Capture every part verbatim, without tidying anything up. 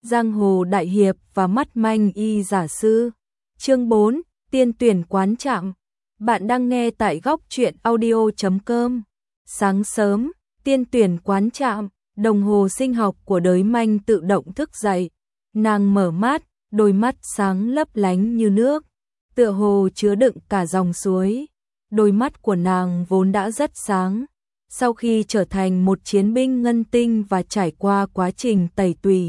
Giang hồ đại hiệp và mắt manh y giả sư. Chương bốn, tiên tuyển quán chạm. Bạn đang nghe tại góc truyện audio chấm com. Sáng sớm, tiên tuyển quán chạm, đồng hồ sinh học của đới manh tự động thức dậy. Nàng mở mắt, đôi mắt sáng lấp lánh như nước, tựa hồ chứa đựng cả dòng suối. Đôi mắt của nàng vốn đã rất sáng, sau khi trở thành một chiến binh ngân tinh và trải qua quá trình tẩy tùy,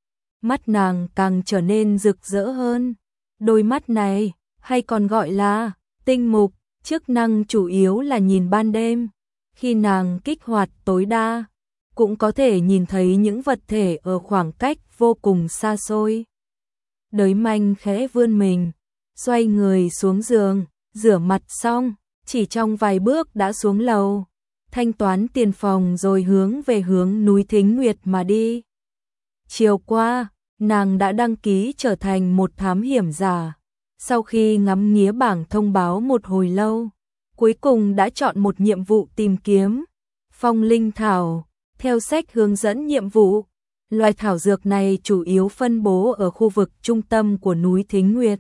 mắt nàng càng trở nên rực rỡ hơn. Đôi mắt này, hay còn gọi là tinh mục, chức năng chủ yếu là nhìn ban đêm. Khi nàng kích hoạt tối đa, cũng có thể nhìn thấy những vật thể ở khoảng cách vô cùng xa xôi. Đới manh khẽ vươn mình, xoay người xuống giường, rửa mặt xong, chỉ trong vài bước đã xuống lầu, thanh toán tiền phòng rồi hướng về hướng núi Thính Nguyệt mà đi. Chiều qua, nàng đã đăng ký trở thành một thám hiểm giả. Sau khi ngắm nghía bảng thông báo một hồi lâu, cuối cùng đã chọn một nhiệm vụ tìm kiếm phong linh thảo. Theo sách hướng dẫn nhiệm vụ, loài thảo dược này chủ yếu phân bố ở khu vực trung tâm của núi Thính Nguyệt,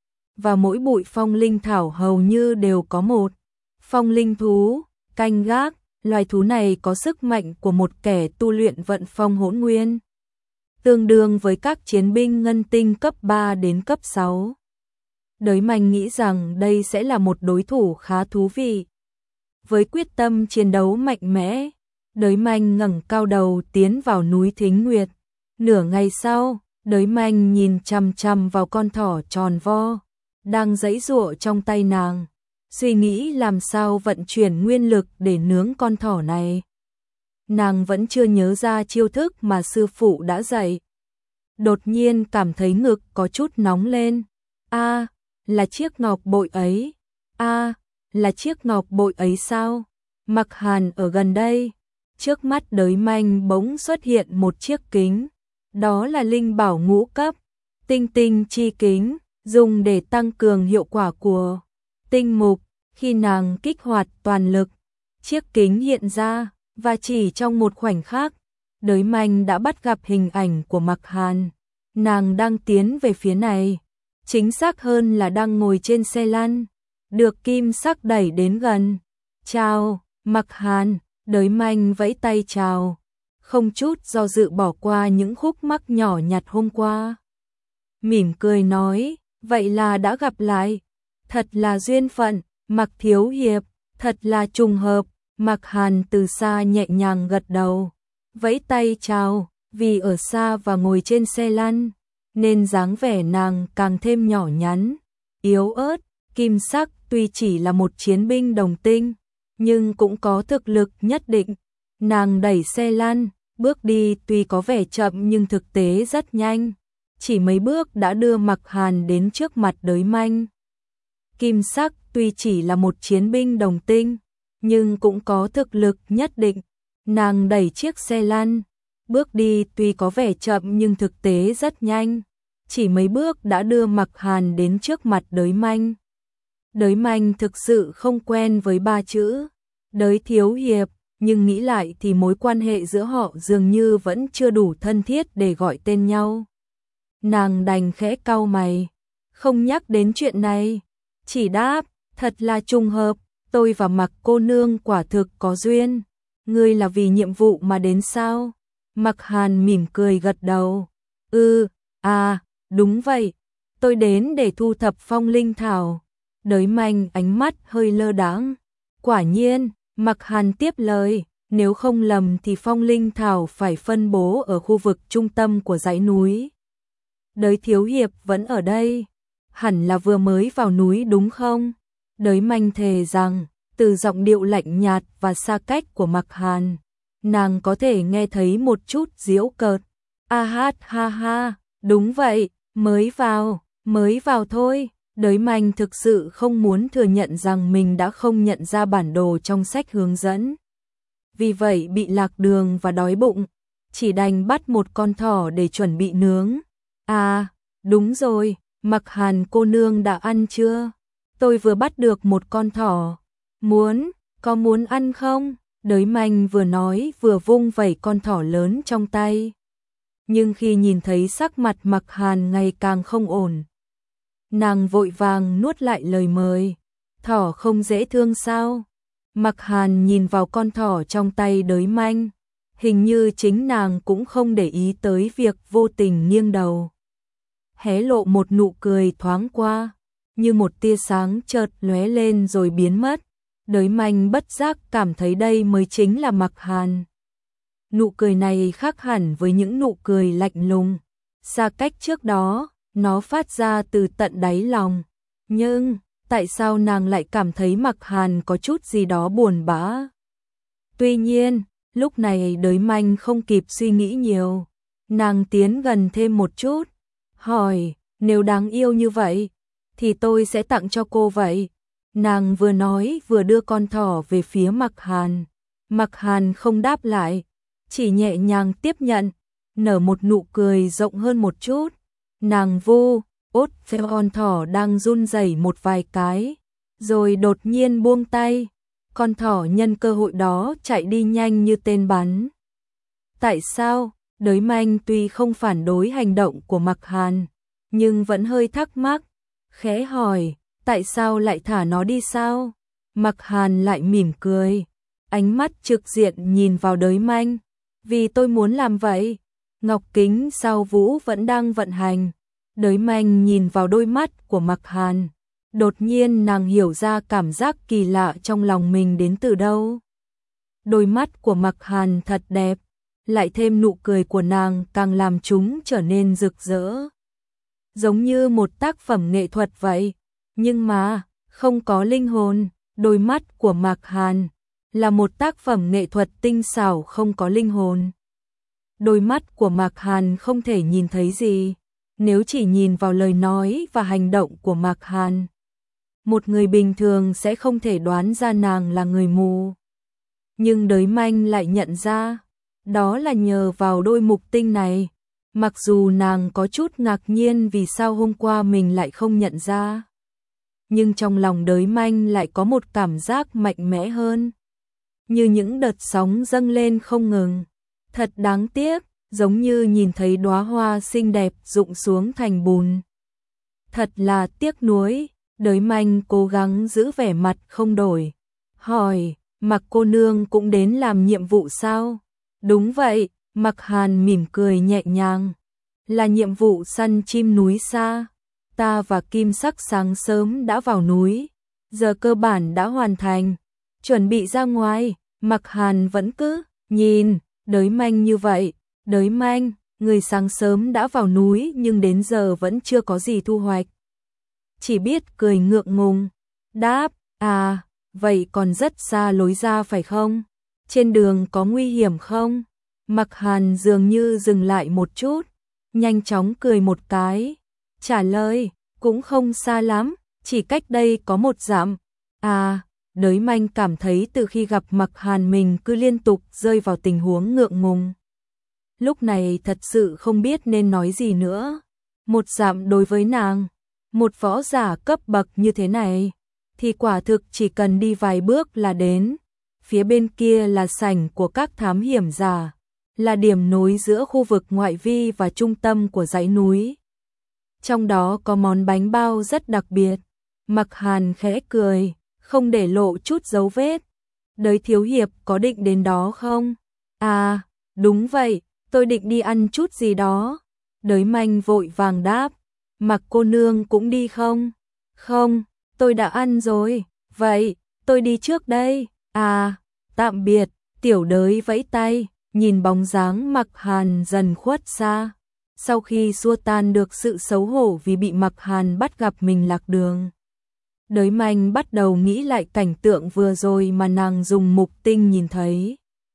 và mỗi bụi phong linh thảo hầu như đều có một phong linh thú canh gác. Loài thú này có sức mạnh của một kẻ tu luyện vận phong hỗn nguyên, tương đương với các chiến binh ngân tinh cấp ba đến cấp sáu. Đới manh nghĩ rằng đây sẽ là một đối thủ khá thú vị. Với quyết tâm chiến đấu mạnh mẽ, đới manh ngẩng cao đầu tiến vào núi Thính Nguyệt. Nửa ngày sau, đới manh nhìn chằm chằm vào con thỏ tròn vo đang giãy giụa trong tay nàng, suy nghĩ làm sao vận chuyển nguyên lực để nướng con thỏ này. Nàng vẫn chưa nhớ ra chiêu thức mà sư phụ đã dạy. Đột nhiên cảm thấy ngực có chút nóng lên. A, à, là chiếc ngọc bội ấy. A, à, là chiếc ngọc bội ấy sao? Mặc Hàn ở gần đây. Trước mắt đới manh bỗng xuất hiện một chiếc kính. Đó là linh bảo ngũ cấp, tinh tinh chi kính, dùng để tăng cường hiệu quả của tinh mục. Khi nàng kích hoạt toàn lực, chiếc kính hiện ra, và chỉ trong một khoảnh khắc, đới manh đã bắt gặp hình ảnh của Mặc Hàn. Nàng đang tiến về phía này, chính xác hơn là đang ngồi trên xe lăn, được kim sắc đẩy đến gần. Chào, Mặc Hàn. Đới manh vẫy tay chào, không chút do dự bỏ qua những khúc mắc nhỏ nhặt hôm qua. Mỉm cười nói, vậy là đã gặp lại, thật là duyên phận. Mặc thiếu hiệp, thật là trùng hợp. Mặc Hàn từ xa nhẹ nhàng gật đầu, vẫy tay chào. Vì ở xa và ngồi trên xe lăn, nên dáng vẻ nàng càng thêm nhỏ nhắn, yếu ớt. Kim sắc tuy chỉ là một chiến binh đồng tinh, nhưng cũng có thực lực nhất định. Nàng đẩy xe lăn, bước đi tuy có vẻ chậm nhưng thực tế rất nhanh, chỉ mấy bước đã đưa Mặc Hàn đến trước mặt đới manh. Kim sắc tuy chỉ là một chiến binh đồng tinh, nhưng cũng có thực lực nhất định. Nàng đẩy chiếc xe lăn, bước đi tuy có vẻ chậm nhưng thực tế rất nhanh, chỉ mấy bước đã đưa Mặc Hàn đến trước mặt đới manh. Đới manh thực sự không quen với ba chữ đới thiếu hiệp, nhưng nghĩ lại thì mối quan hệ giữa họ dường như vẫn chưa đủ thân thiết để gọi tên nhau. Nàng đành khẽ cau mày, không nhắc đến chuyện này, chỉ đáp, thật là trùng hợp, tôi và Mặc cô nương quả thực có duyên. Ngươi là vì nhiệm vụ mà đến sao? Mặc Hàn mỉm cười gật đầu. Ừ, à, đúng vậy, tôi đến để thu thập phong linh thảo. Đới manh ánh mắt hơi lơ đãng. Quả nhiên, Mặc Hàn tiếp lời, nếu không lầm thì phong linh thảo phải phân bố ở khu vực trung tâm của dãy núi. Đới thiếu hiệp vẫn ở đây, hẳn là vừa mới vào núi đúng không? Đới manh thề rằng, từ giọng điệu lạnh nhạt và xa cách của Mặc Hàn, nàng có thể nghe thấy một chút giễu cợt. A hát ha ha, đúng vậy, mới vào, mới vào thôi. Đới manh thực sự không muốn thừa nhận rằng mình đã không nhận ra bản đồ trong sách hướng dẫn. Vì vậy bị lạc đường và đói bụng, chỉ đành bắt một con thỏ để chuẩn bị nướng. À, đúng rồi, Mặc Hàn cô nương đã ăn chưa? Tôi vừa bắt được một con thỏ. Muốn, có muốn ăn không? Đới manh vừa nói vừa vung vẩy con thỏ lớn trong tay. nhưng khi nhìn thấy sắc mặt Mặc Hàn ngày càng không ổn, nàng vội vàng nuốt lại lời mời. Thỏ không dễ thương sao? Mặc Hàn nhìn vào con thỏ trong tay Đới Manh, hình như chính nàng cũng không để ý tới việc vô tình nghiêng đầu. Hé lộ một nụ cười thoáng qua, như một tia sáng chợt lóe lên rồi biến mất. Đới Manh bất giác cảm thấy đây mới chính là Mặc Hàn. Nụ cười này khác hẳn với những nụ cười lạnh lùng, xa cách trước đó, nó phát ra từ tận đáy lòng. Nhưng, tại sao nàng lại cảm thấy Mặc Hàn có chút gì đó buồn bã? Tuy nhiên, lúc này Đới Manh không kịp suy nghĩ nhiều. Nàng tiến gần thêm một chút, hỏi, nếu đáng yêu như vậy, thì tôi sẽ tặng cho cô vậy. Nàng vừa nói vừa đưa con thỏ về phía Mặc Hàn. Mặc Hàn không đáp lại, chỉ nhẹ nhàng tiếp nhận, nở một nụ cười rộng hơn một chút. Nàng vu ốt theo con thỏ đang run rẩy một vài cái, rồi đột nhiên buông tay. Con thỏ nhân cơ hội đó chạy đi nhanh như tên bắn. Tại sao? Đới Manh tuy không phản đối hành động của Mặc Hàn, nhưng vẫn hơi thắc mắc, khẽ hỏi, tại sao lại thả nó đi sao? Mặc Hàn lại mỉm cười, ánh mắt trực diện nhìn vào Đới Manh. Vì tôi muốn làm vậy. Ngọc kính sao vũ vẫn đang vận hành. Đới Manh nhìn vào đôi mắt của Mặc Hàn. Đột nhiên nàng hiểu ra cảm giác kỳ lạ trong lòng mình đến từ đâu. Đôi mắt của Mặc Hàn thật đẹp, lại thêm nụ cười của nàng càng làm chúng trở nên rực rỡ. Giống như một tác phẩm nghệ thuật vậy, nhưng mà không có linh hồn. Đôi mắt của Mặc Hàn là một tác phẩm nghệ thuật tinh xảo không có linh hồn. Đôi mắt của Mặc Hàn không thể nhìn thấy gì, nếu chỉ nhìn vào lời nói và hành động của Mặc Hàn. Một người bình thường sẽ không thể đoán ra nàng là người mù. Nhưng Đới Manh lại nhận ra, đó là nhờ vào đôi mục tinh này. Mặc dù nàng có chút ngạc nhiên vì sao hôm qua mình lại không nhận ra, nhưng trong lòng Đới Manh lại có một cảm giác mạnh mẽ hơn, như những đợt sóng dâng lên không ngừng. Thật đáng tiếc, giống như nhìn thấy đóa hoa xinh đẹp rụng xuống thành bùn. Thật là tiếc nuối. Đới Manh cố gắng giữ vẻ mặt không đổi, hỏi, Mặc cô nương cũng đến làm nhiệm vụ sao? Đúng vậy. Mặc Hàn mỉm cười nhẹ nhàng, là nhiệm vụ săn chim núi xa. Ta và Kim Sắc sáng sớm đã vào núi, giờ cơ bản đã hoàn thành, chuẩn bị ra ngoài. Mặc Hàn vẫn cứ nhìn Đới Manh như vậy. Đới Manh, người sáng sớm đã vào núi nhưng đến giờ vẫn chưa có gì thu hoạch. Chỉ biết cười ngượng ngùng, đáp, à, vậy còn rất xa lối ra phải không? Trên đường có nguy hiểm không? Mặc Hàn dường như dừng lại một chút, nhanh chóng cười một cái, trả lời, cũng không xa lắm, chỉ cách đây có một dặm. À, Đới Manh cảm thấy từ khi gặp Mặc Hàn mình cứ liên tục rơi vào tình huống ngượng ngùng. Lúc này thật sự không biết nên nói gì nữa. Một dặm đối với nàng, một võ giả cấp bậc như thế này, thì quả thực chỉ cần đi vài bước là đến. Phía bên kia là sảnh của các thám hiểm giả, là điểm nối giữa khu vực ngoại vi và trung tâm của dãy núi. Trong đó có món bánh bao rất đặc biệt. Mặc Hàn khẽ cười, không để lộ chút dấu vết. Đới thiếu hiệp có định đến đó không? À, đúng vậy, tôi định đi ăn chút gì đó. Đới Manh vội vàng đáp, Mặc cô nương cũng đi không? Không, tôi đã ăn rồi. Vậy, tôi đi trước đây. À, tạm biệt. Tiểu Đới vẫy tay, nhìn bóng dáng Mặc Hàn dần khuất xa. Sau khi xua tan được sự xấu hổ vì bị Mặc Hàn bắt gặp mình lạc đường, Đới Manh bắt đầu nghĩ lại cảnh tượng vừa rồi mà nàng dùng mục tinh nhìn thấy,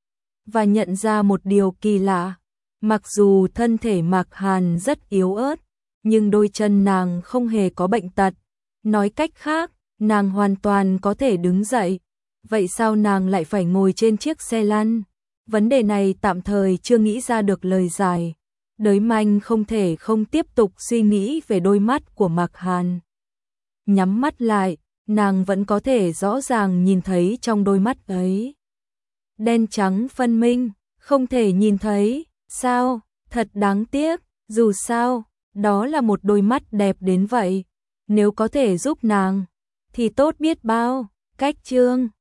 và nhận ra một điều kỳ lạ. Mặc dù thân thể Mặc Hàn rất yếu ớt, nhưng đôi chân nàng không hề có bệnh tật. Nói cách khác, nàng hoàn toàn có thể đứng dậy. Vậy sao nàng lại phải ngồi trên chiếc xe lăn? Vấn đề này tạm thời chưa nghĩ ra được lời giải. Đới Manh không thể không tiếp tục suy nghĩ về đôi mắt của Mặc Hàn. Nhắm mắt lại, nàng vẫn có thể rõ ràng nhìn thấy trong đôi mắt ấy. Đen trắng phân minh, không thể nhìn thấy, sao? Thật đáng tiếc, dù sao, đó là một đôi mắt đẹp đến vậy. Nếu có thể giúp nàng, thì tốt biết bao. Cách chương